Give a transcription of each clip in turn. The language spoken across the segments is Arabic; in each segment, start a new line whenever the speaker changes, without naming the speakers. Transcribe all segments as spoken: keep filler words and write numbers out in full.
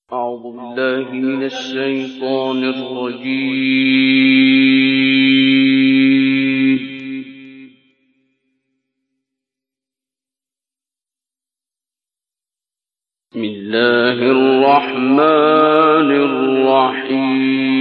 أعوذ بالله من الشيطان الرجيم. بسم الله الرحمن الرحيم.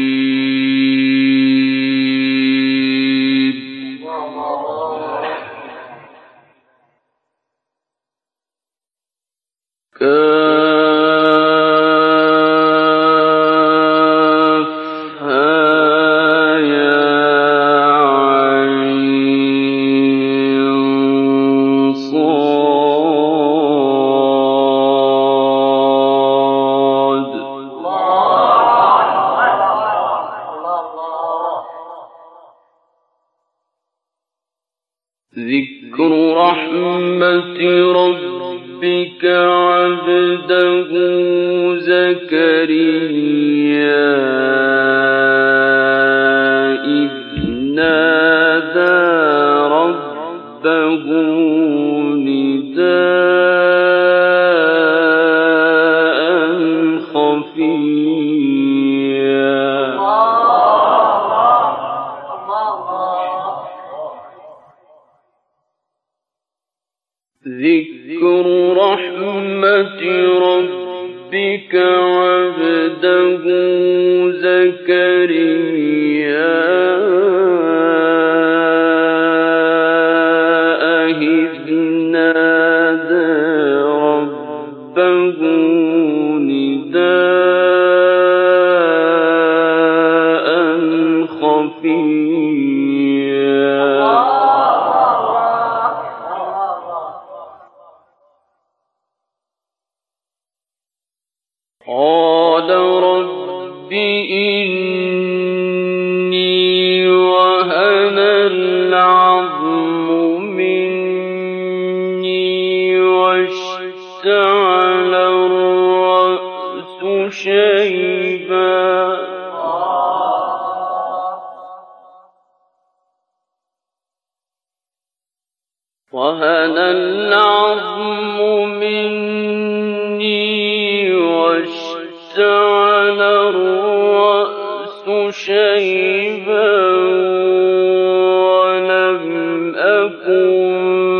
ذكر رحمة ربك عبده زكريا إذ نادى ربه نداء خفيا. ذكر رحمة ربك عبده زكريا إذ نادى ربه نداء خفيا. قال رب إني وهن العظم مني واشتعل الرأس شيبا وهن العظم مني واشتعل الرأس شيبا ولم أكن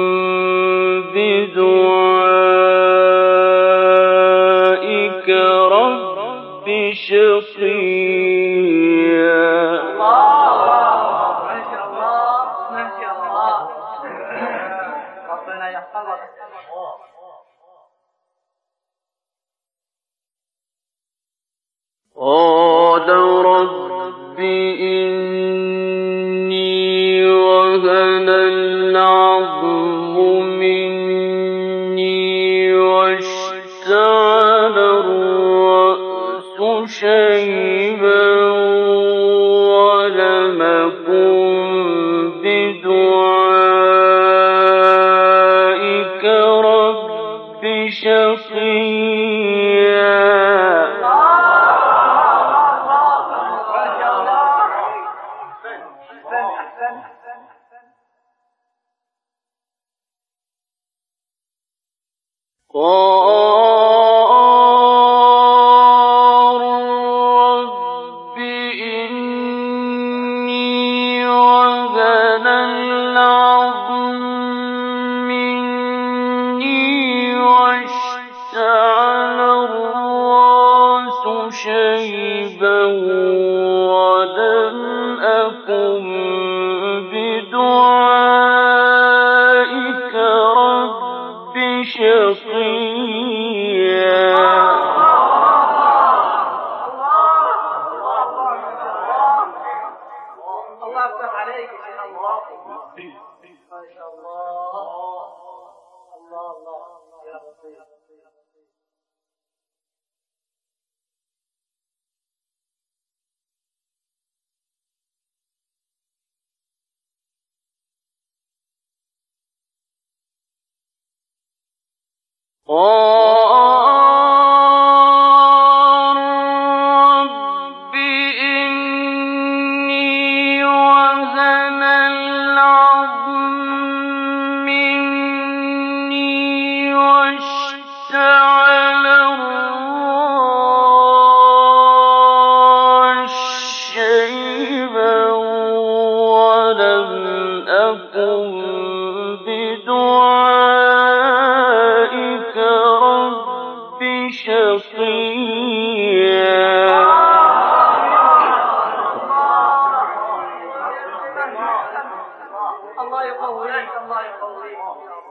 بدعائك رب شقيا. قال رب إني وهن العظم مني واشتعل الرأس شيبا ولم أكن بدعائك رب شقيا. قال رب إني وهن العظم مني واشتعل الرأس شيبا ولم أكن بدعائك رب شقيا. قال رب إني وهن العظم مني واشتعل الرأس شقيا
الله يقويك الله يقويك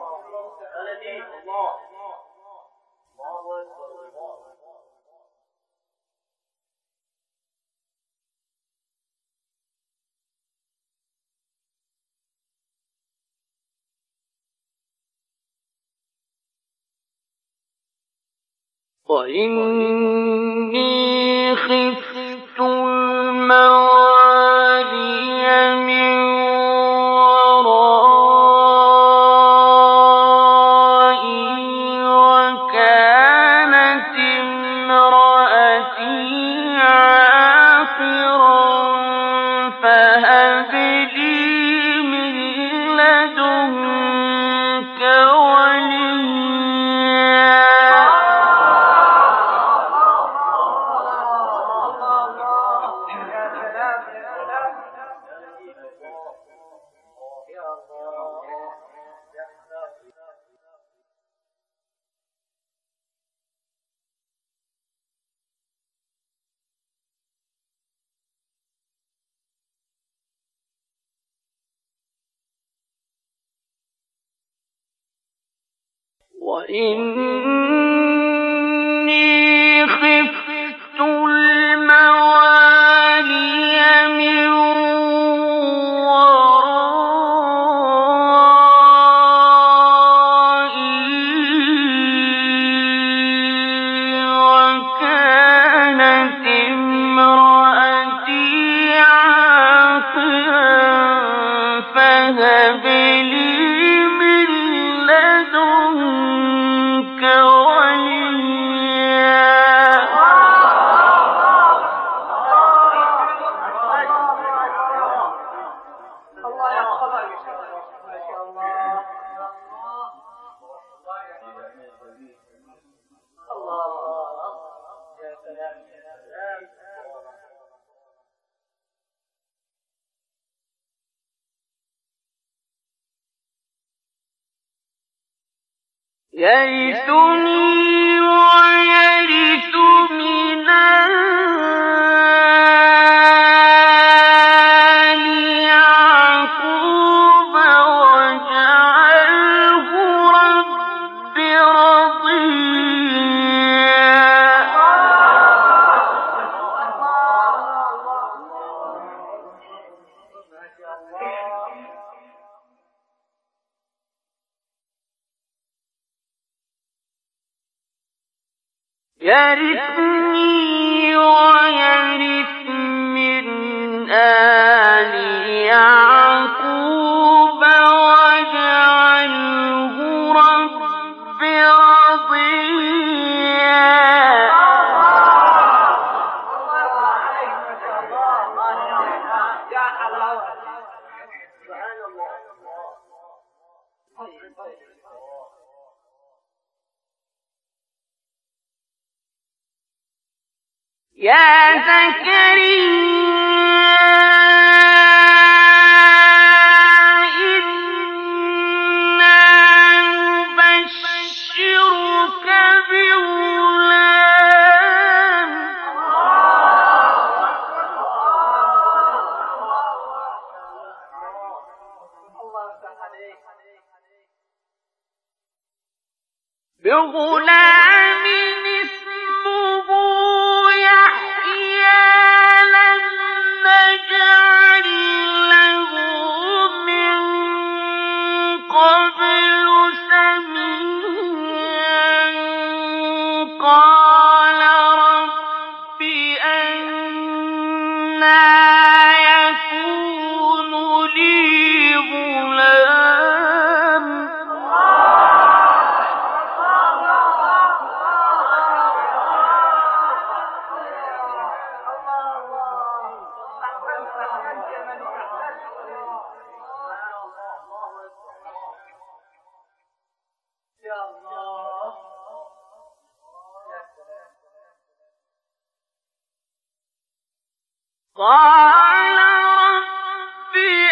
الله
وإني خفت الموالي من ورائي وكانت امرأتي عاقرا فهب لي من لدنك وإني خفت الموالي من ورائي وكانت امرأتي عاقرا فهب لي من لدنك يرثني ويرث من آل يعقوب واجعله رب رضيا يرثني ويرث من آل يعقوب واجعله رب رضيا يا زكريا إنا نبشرك بغلام بغلام اسمه يحيى لم نجعل له من قبل سميا قال رب أنى يكون لي غلام قال رب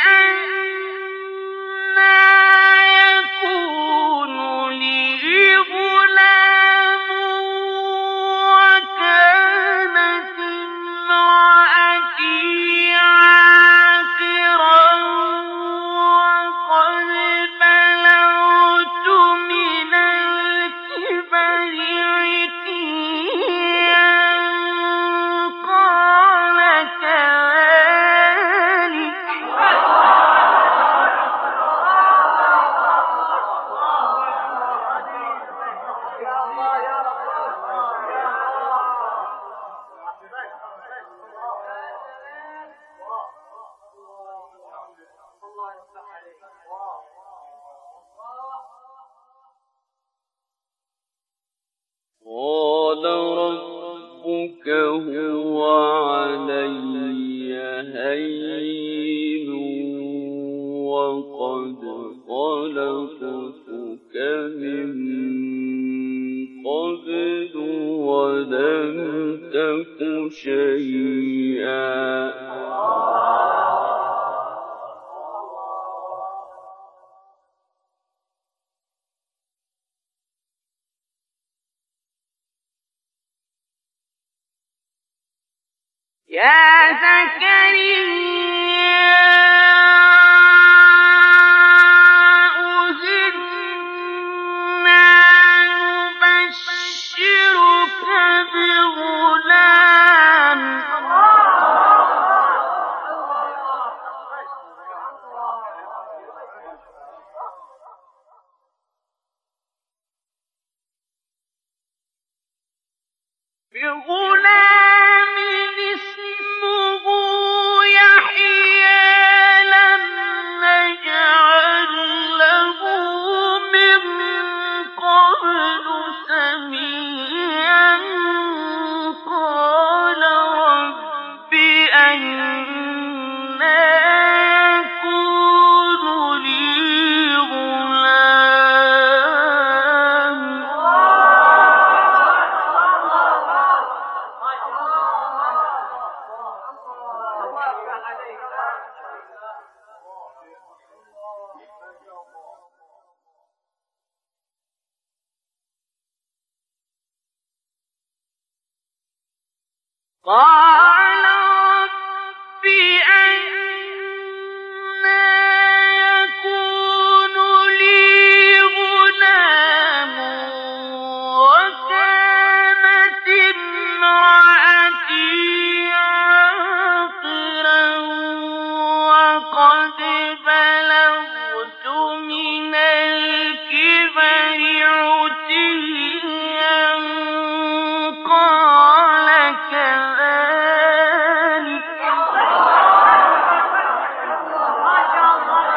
أنى يكون لي غلام
الله يا رب يا الله الله يفتح عليك
قال ربك هو علي هين وقد خلقتك من قبل ولم تك شيئا
يا زكريا إنا نبشرك بغلام بغلام اسمه يحيى لم نجعل له من قبل سميا قال رب أنى يكون لي غلام قال رب أنى يكون لي غلام وكانت امرأتي عاقرا وقد بلغت من الكبر عتيا قال كذلك
ما شاء الله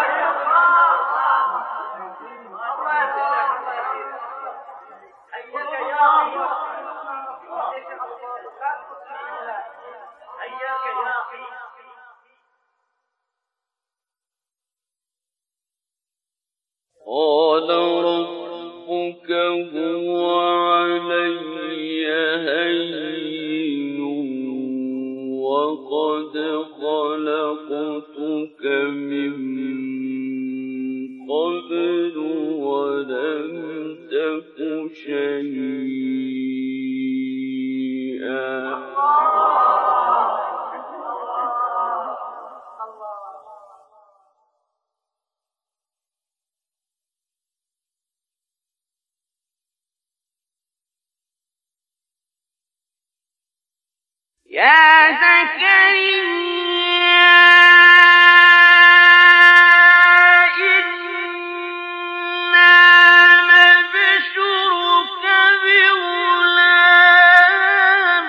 حياك يا أخي حياك يا أخي
قال ربك هو علي هين وقد خلقتك من قبل ولم تك شيئا
يا زكريا إنا نبشرك بغلام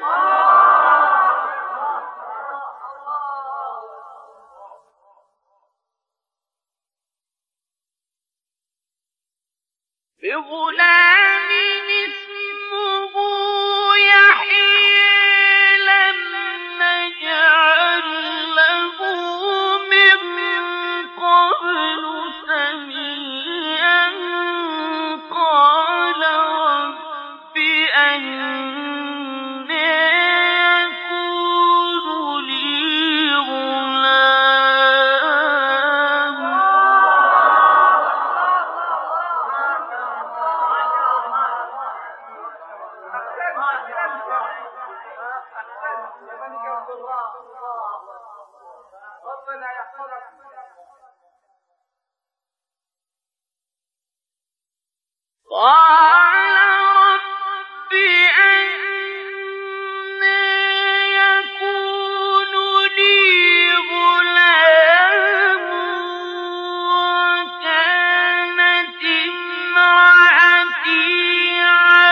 بغلام اسمه يحيى لم نجعل له من قبل سميا قال رب أنى يكون لي غلام
ربنا يحفظك
قال رب أنى يكون لي غلام وكانت امرأتي عاقرا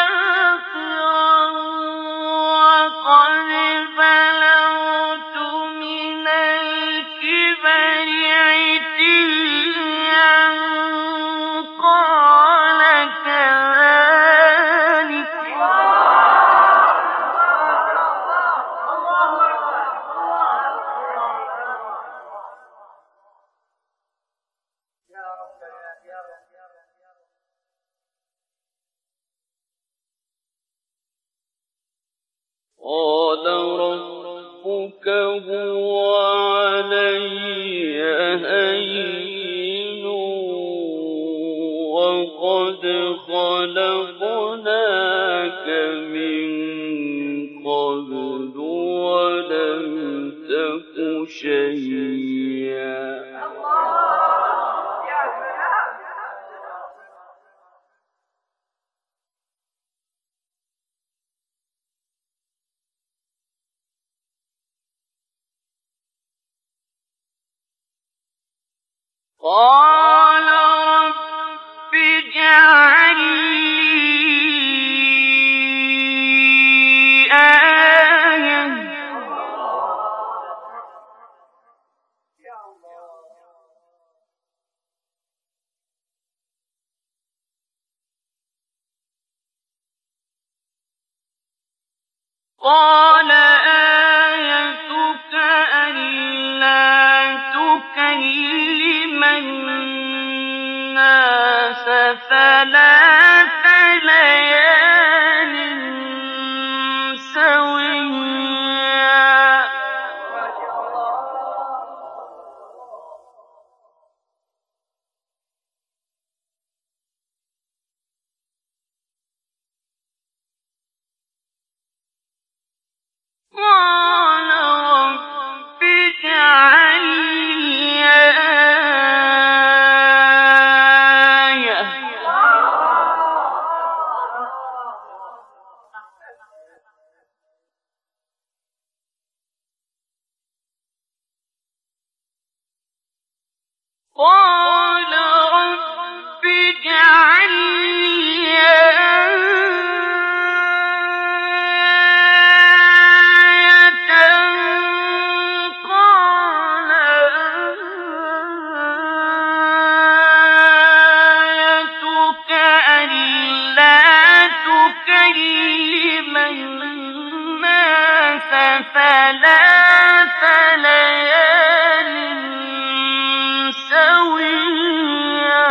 قال ربك هو علي هين وقد خلقناك من قبل ولم تك شيئا.
قال رب اجعل لي آية قال آيتك ألا تكلم الناس ثلاث ليال سويا. قال رب اجعل لي آية قال رب اجعل لي آية قال آيتك ألا تكلم الناس ثلاث ليال سويا.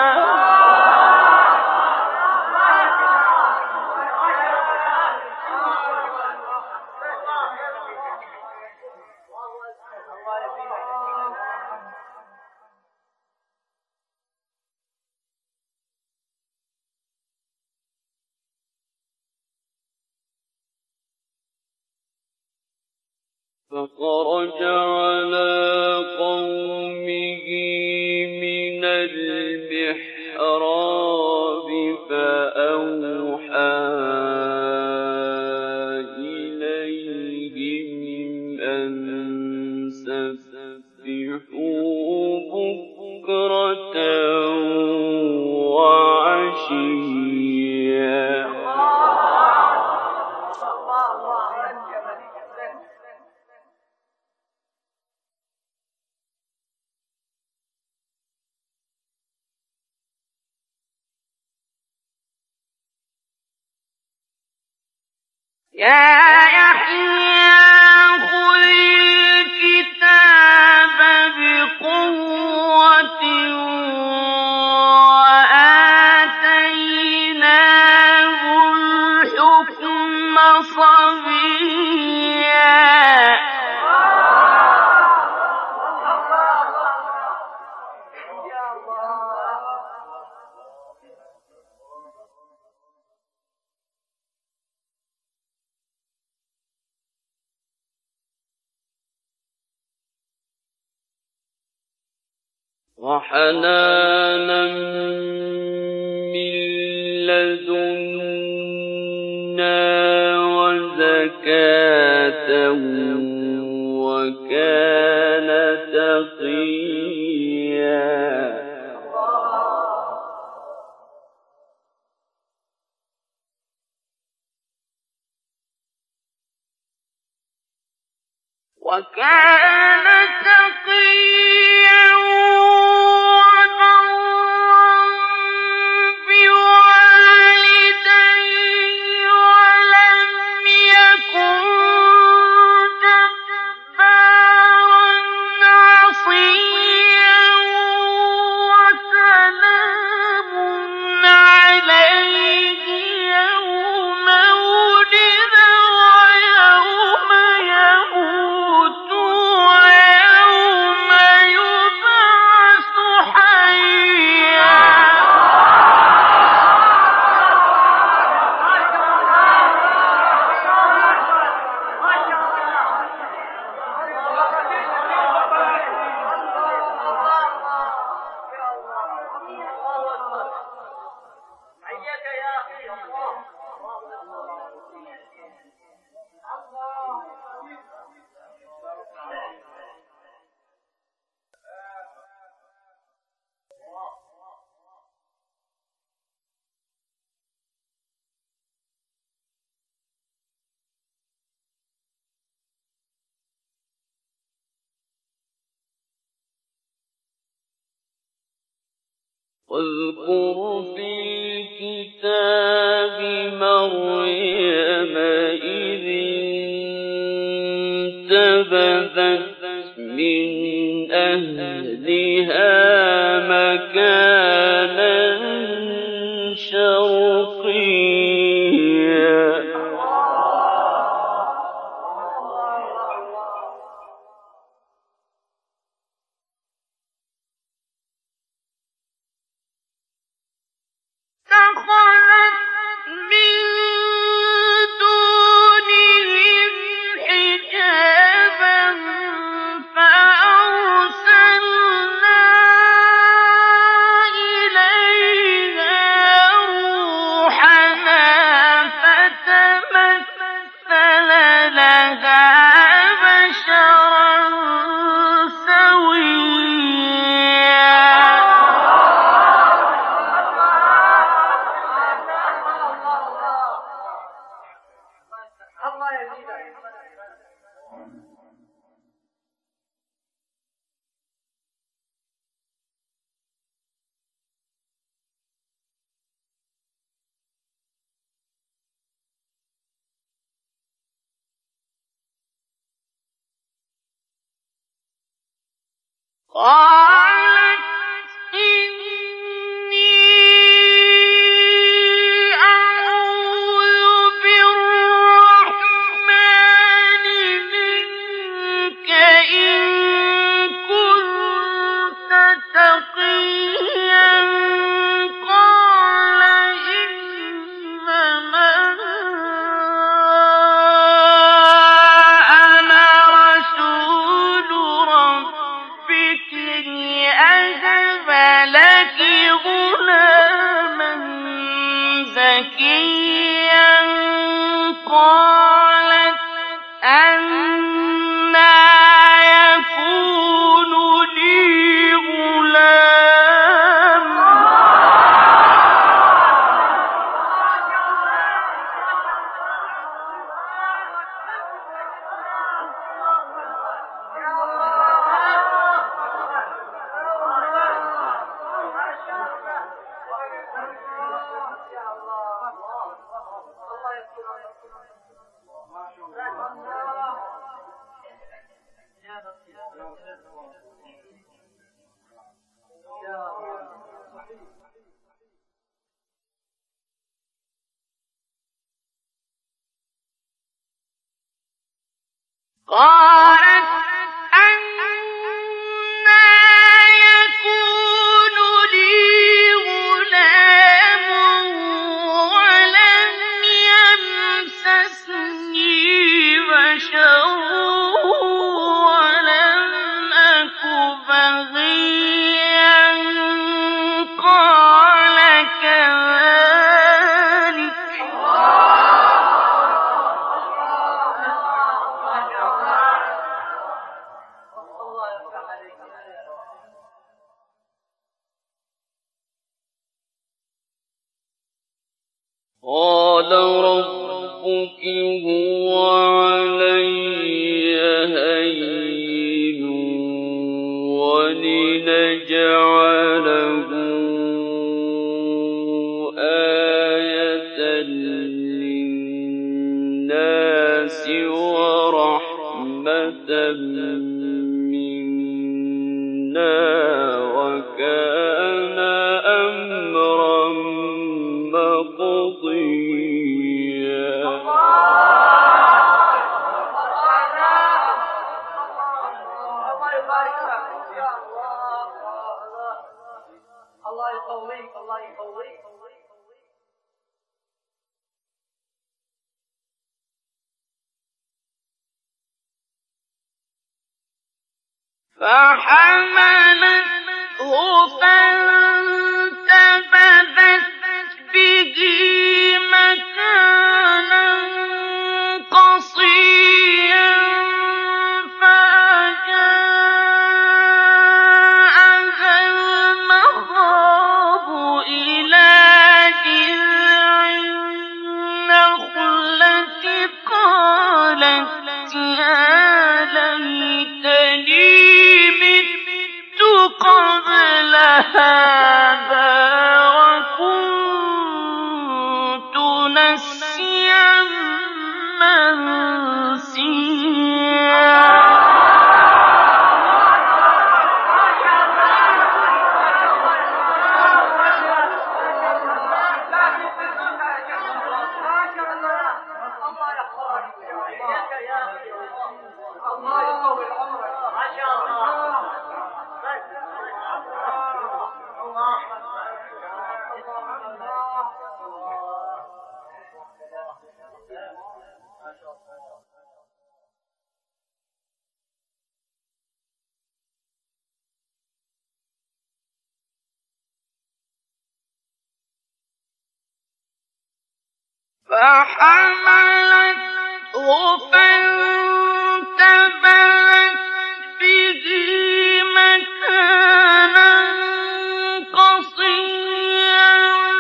فخرج على قومه من المحراب فأوحى إليهم أن سبحوا بكرة وعشيا.
يا يحيى خذ الكتاب بقوة وآتيناه الحكم صبيا.
وحنانا من لدنا وزكاة وكان تقيا.
وكان تقيا بوالديه ولم يكن جبارا عصيا وسلام عليه يوم ولد ويوم
واذكر في الكتاب مريم إذ انتبذت من أهلها مكانا شرقيا
اتخذت من دونهم حجابا فأرسلنا إليها روحنا فتمثل لها بشرا سويا
الله يزيدك.
قالت إني أعوذ بالرحمن منك إن كنت تقيا قال إنما أنا رسول ربك لأهب لك غلاما زكيا قالت أنى يكون لي غلام قالت أنى يكون لي غلام ولم يمسسني بشر ولم أك بغيا قال كذلك
قال ربك هو علي هين ولنجعله آية للناس ورحمة منا وكان أمرا مقضيا
الله يبارك لك يا الله. الله يقويك الله يقويك.
فحملته فانتبذت به مكانا قصيا فأجاءها المخاض إلى جذع النخلة قالت يا ليتني مت قبل هذا نسيا منسيا فحملته فانتبذت به مكانا قصيا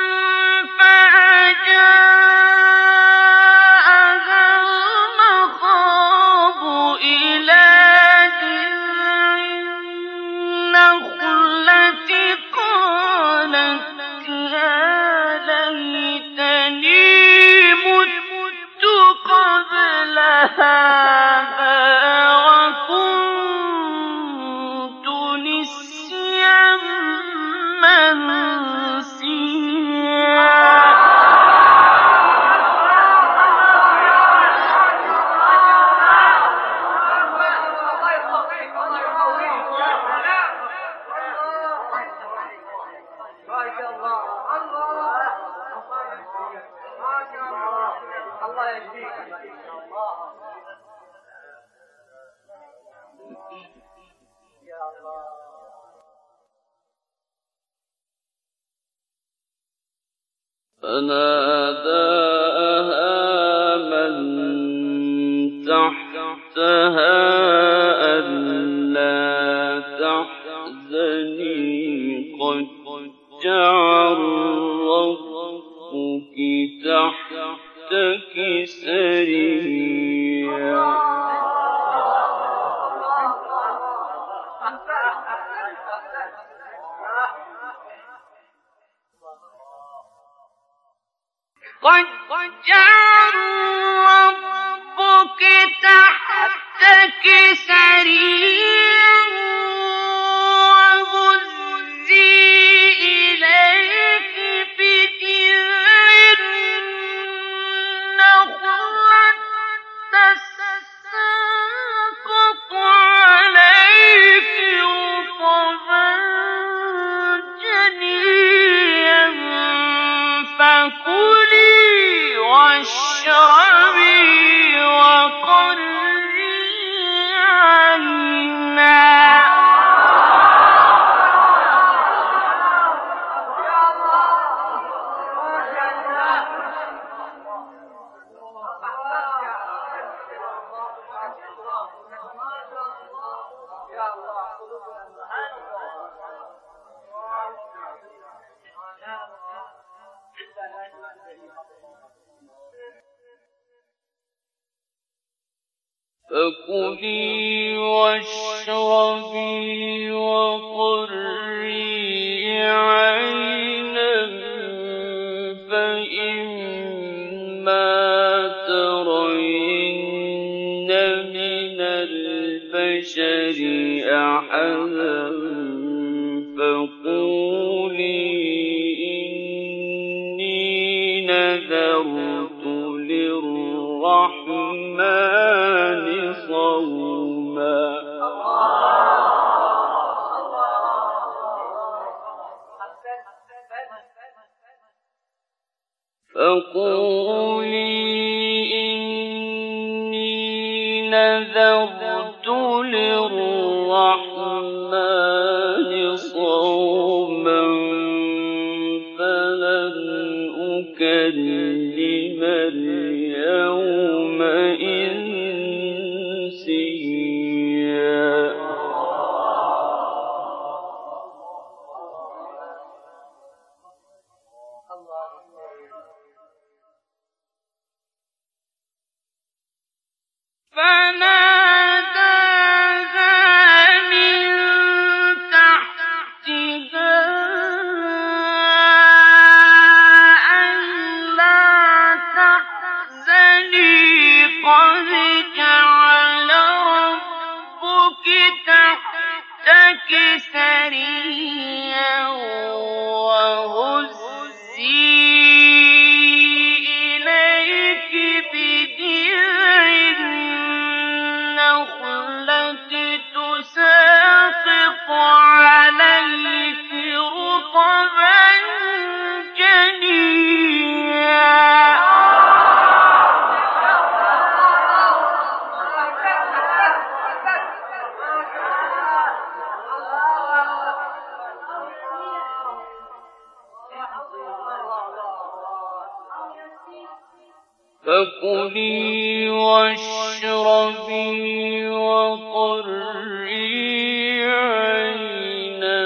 فأجاءها المخاض إلى جذع النخلة قالت يا ليتني مت قبل هذا وكنت نسيا منسيا
فناداها من تحتها ألا تحزني قد جعل ربك تحتك سريا
قد جعل ربك تحتك سريا وهزي إليك بجذع النخلة تساقط عليك رطبا جنيا فكلي واشربي وقري عينا
فكلي واشربي وقري عينا فإما ترين من البشر أحدا فقولي إني نذرت للرحمن صوما فقولي إني نذرت للرحمن صوما فلن أكلم اليوم إنسيا
فناداها من تحتها ألا سريا وهزي إليك بجذع النخلة تساقط عليك رطبا جنيا فكلي واشربي وقري عينا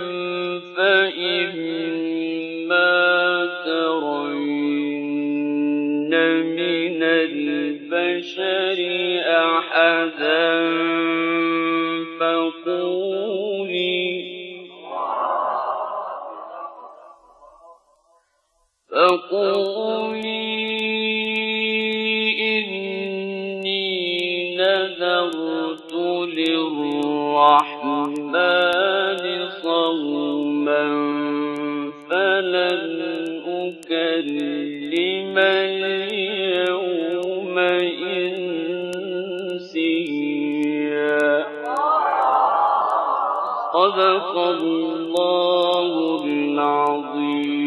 فإما ترين من البشر أحدا فقولي فقولي نذرت للرحمن صوما فلن أكلم اليوم إنسيا صدق الله العظيم.